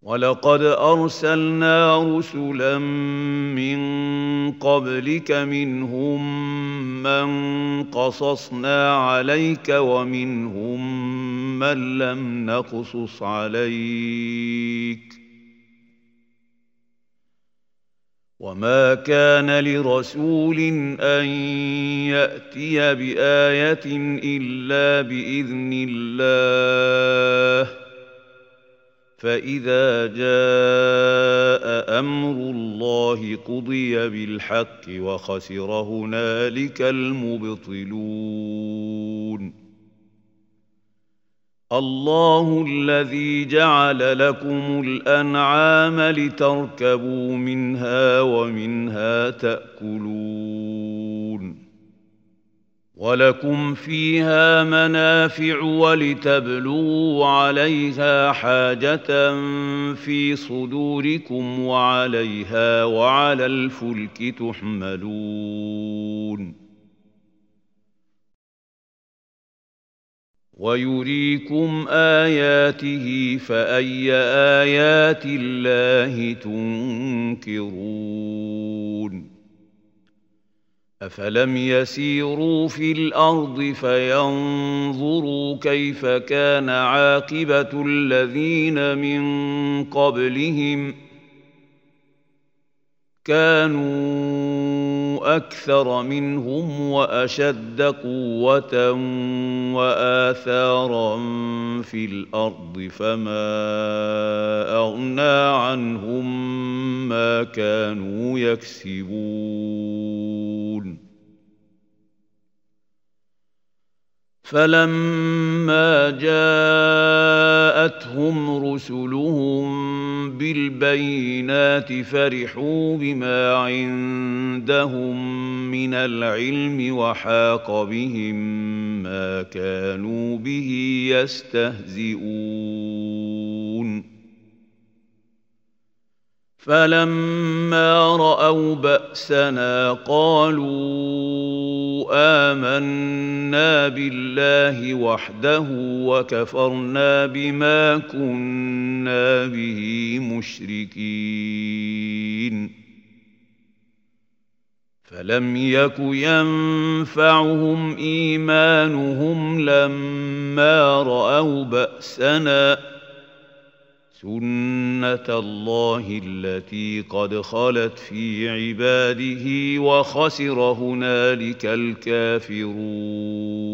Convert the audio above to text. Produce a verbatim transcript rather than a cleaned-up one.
ولقد أرسلنا رسلا من قبلك منهم من قصصنا عليك ومنهم من لم نقصص عليك وما كان لرسول أن يأتي بآية إلا بإذن الله فإذا جاء أمر الله قضي بالحق وخسر هنالك المبطلون الله الذي جعل لكم الأنعام لتركبوا منها ومنها تأكلون ولكم فيها منافع ولتبلغوا عليها حاجة في صدوركم وعليها وعلى الفلك تحملون ويريكم آياته فأي آيات الله تنكرون أفلم يسيروا في الأرض فينظروا كيف كان عاقبة الذين من قبلهم كانوا أكثر منهم وأشد قوة وآثارا في الأرض فما أغنى عنهم ما كانوا يكسبون فلما جاءتهم رسلهم بالبينات فرحوا بما عندهم من العلم وحاق بهم ما كانوا به يستهزئون فلما رأوا بأسنا قالوا آمنا بالله وحده وكفرنا بما كنا به مشركين فلم يك ينفعهم إيمانهم لما رأوا بأسنا سنة الله التي قد خلت في عباده وخسر هنالك الكافرون